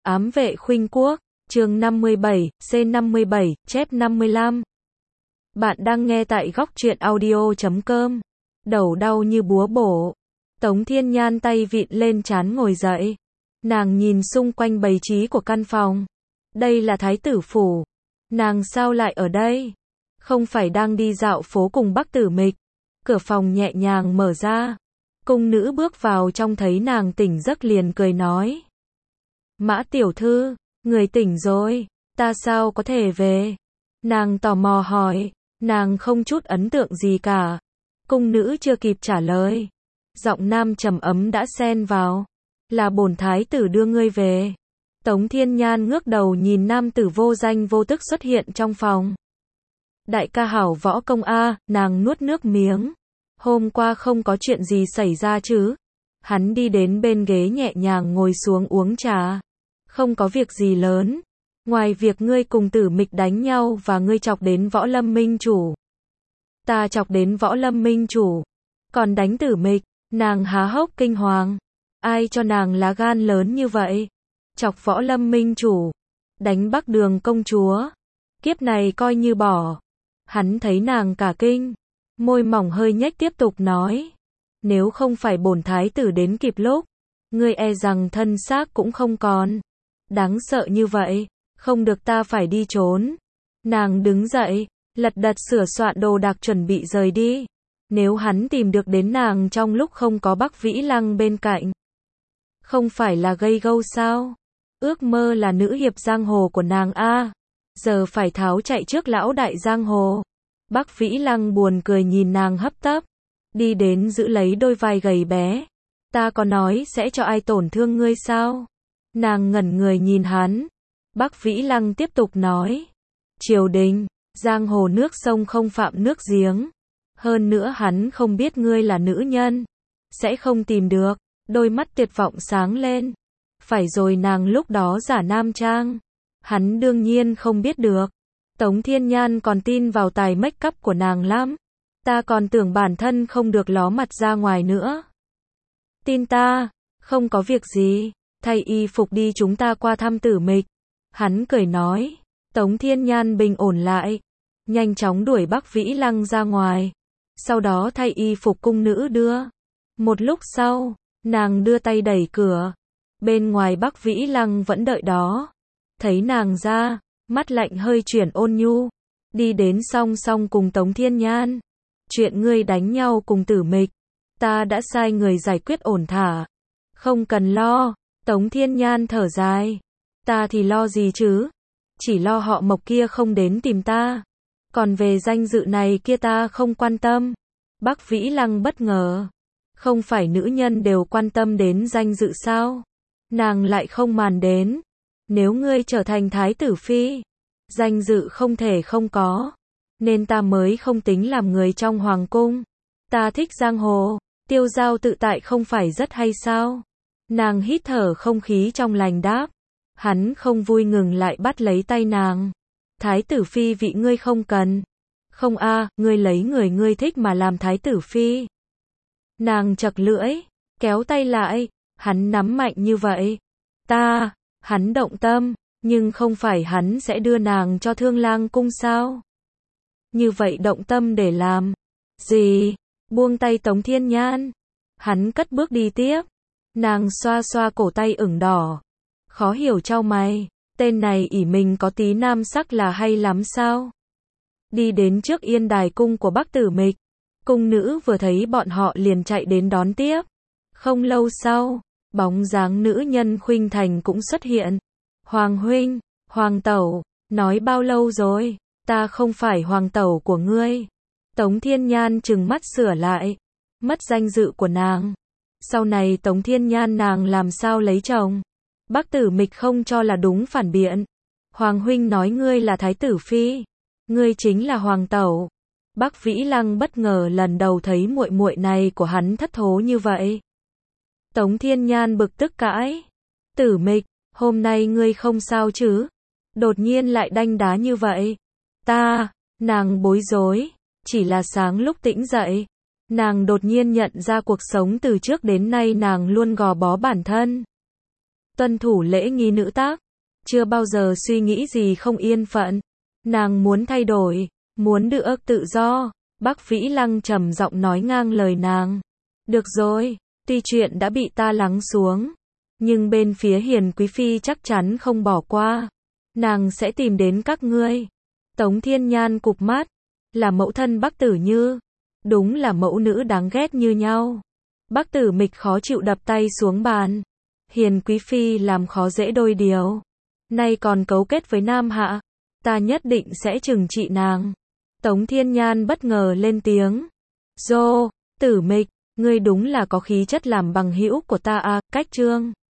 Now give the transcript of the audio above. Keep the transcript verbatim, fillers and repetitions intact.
Ám vệ khuynh quốc, chương năm mươi bảy, C năm mươi bảy, chép năm mươi lăm. Bạn đang nghe tại góc truyện audio chấm com. Đầu đau như búa bổ. Tống Thiên Nhan tay vịn lên trán ngồi dậy. Nàng nhìn xung quanh bày trí của căn phòng. Đây là thái tử phủ. Nàng sao lại ở đây? Không phải đang đi dạo phố cùng Bắc Tử Mịch. Cửa phòng nhẹ nhàng mở ra. Cung nữ bước vào trong thấy nàng tỉnh giấc liền cười nói. Mã tiểu thư, người tỉnh rồi, ta sao có thể về? Nàng tò mò hỏi, nàng không chút ấn tượng gì cả. Cung nữ chưa kịp trả lời. Giọng nam trầm ấm đã xen vào. Là bổn thái tử đưa ngươi về. Tống Thiên Nhan ngước đầu nhìn nam tử vô danh vô tức xuất hiện trong phòng. Đại ca hảo võ công a, nàng nuốt nước miếng. Hôm qua không có chuyện gì xảy ra chứ? Hắn đi đến bên ghế nhẹ nhàng ngồi xuống uống trà. Không có việc gì lớn. Ngoài việc ngươi cùng Tử Mịch đánh nhau và ngươi chọc đến Võ Lâm Minh Chủ. Ta chọc đến Võ Lâm Minh Chủ. Còn đánh Tử Mịch, nàng há hốc kinh hoàng. Ai cho nàng lá gan lớn như vậy? Chọc Võ Lâm Minh Chủ. Đánh Bắc Đường công chúa. Kiếp này coi như bỏ. Hắn thấy nàng cả kinh. Môi mỏng hơi nhếch tiếp tục nói. Nếu không phải bổn thái tử đến kịp lúc, ngươi e rằng thân xác cũng không còn. Đáng sợ như vậy, không được ta phải đi trốn. Nàng đứng dậy, lật đật sửa soạn đồ đạc chuẩn bị rời đi. Nếu hắn tìm được đến nàng trong lúc không có Bắc Vĩ Lăng bên cạnh, không phải là gây gâu sao? Ước mơ là nữ hiệp giang hồ của nàng a, giờ phải tháo chạy trước lão đại giang hồ. Bắc Vĩ Lăng buồn cười nhìn nàng hấp tấp, đi đến giữ lấy đôi vai gầy bé. Ta có nói sẽ cho ai tổn thương ngươi sao? Nàng ngẩn người nhìn hắn. Bắc Vĩ Lăng tiếp tục nói. Triều đình, giang hồ nước sông không phạm nước giếng. Hơn nữa hắn không biết ngươi là nữ nhân. Sẽ không tìm được. Đôi mắt tuyệt vọng sáng lên. Phải rồi, nàng lúc đó giả nam trang. Hắn đương nhiên không biết được. Tống Thiên Nhan còn tin vào tài make up của nàng lắm. Ta còn tưởng bản thân không được ló mặt ra ngoài nữa. Tin ta, không có việc gì. Thay y phục đi, chúng ta qua thăm Tử Mịch. Hắn cười nói. Tống Thiên Nhan bình ổn lại. Nhanh chóng đuổi Bắc Vĩ Lăng ra ngoài. Sau đó thay y phục cung nữ đưa. Một lúc sau, nàng đưa tay đẩy cửa. Bên ngoài Bắc Vĩ Lăng vẫn đợi đó. Thấy nàng ra, mắt lạnh hơi chuyển ôn nhu. Đi đến song song cùng Tống Thiên Nhan. Chuyện ngươi đánh nhau cùng Tử Mịch, ta đã sai người giải quyết ổn thỏa. Không cần lo. Tống Thiên Nhan thở dài. Ta thì lo gì chứ? Chỉ lo họ Mộc kia không đến tìm ta. Còn về danh dự này kia ta không quan tâm. Bắc Vĩ Lăng bất ngờ. Không phải nữ nhân đều quan tâm đến danh dự sao? Nàng lại không màn đến. Nếu ngươi trở thành thái tử phi, danh dự không thể không có. Nên ta mới không tính làm người trong hoàng cung. Ta thích giang hồ. Tiêu dao tự tại không phải rất hay sao? Nàng hít thở không khí trong lành đáp. Hắn không vui ngừng lại bắt lấy tay nàng. Thái tử phi vị ngươi không cần. Không a, ngươi lấy người ngươi thích mà làm thái tử phi. Nàng chật lưỡi, kéo tay lại. Hắn nắm mạnh như vậy. Ta, hắn động tâm, nhưng không phải hắn sẽ đưa nàng cho Thương Lang cung sao? Như vậy động tâm để làm gì? Buông tay Tống Thiên Nhan. Hắn cất bước đi tiếp. Nàng xoa xoa cổ tay ửng đỏ. Khó hiểu chau mày. Tên này ỷ mình có tí nam sắc là hay lắm sao? Đi đến trước Yên Đài cung của Bắc Tử Mịch. Cung nữ vừa thấy bọn họ liền chạy đến đón tiếp. Không lâu sau, bóng dáng nữ nhân Khuynh Thành cũng xuất hiện. Hoàng huynh, hoàng tẩu, nói bao lâu rồi? Ta không phải hoàng tẩu của ngươi. Tống Thiên Nhan trừng mắt sửa lại. Mất danh dự của nàng. Sau này Tống Thiên Nhan nàng làm sao lấy chồng? Bắc Tử Mịch không cho là đúng phản biện. Hoàng huynh nói ngươi là thái tử phi. Ngươi chính là hoàng tẩu. Bắc Vĩ Lăng bất ngờ lần đầu thấy muội muội này của hắn thất thố như vậy. Tống Thiên Nhan bực tức cãi. Tử Mịch, hôm nay ngươi không sao chứ? Đột nhiên lại đanh đá như vậy. Ta, nàng bối rối. Chỉ là sáng lúc tỉnh dậy, nàng đột nhiên nhận ra cuộc sống từ trước đến nay nàng luôn gò bó bản thân. tuân thủ lễ nghi nữ tác, chưa bao giờ suy nghĩ gì không yên phận. Nàng muốn thay đổi, muốn được tự do. Bắc Vĩ Lăng trầm giọng nói ngang lời nàng. Được rồi, tuy chuyện đã bị ta lắng xuống, nhưng bên phía Hiền Quý Phi chắc chắn không bỏ qua. Nàng sẽ tìm đến các ngươi. Tống Thiên Nhan cụp mắt, là mẫu thân Bắc Tử Như, đúng là mẫu nữ đáng ghét như nhau. Bắc Tử Mịch khó chịu đập tay xuống bàn. Hiền Quý Phi làm khó dễ đôi điều, nay còn cấu kết với Nam Hạ, ta nhất định sẽ trừng trị nàng. Tống Thiên Nhan bất ngờ lên tiếng. Dô, Tử Mịch, ngươi đúng là có khí chất làm bằng hữu của ta à, cách trương.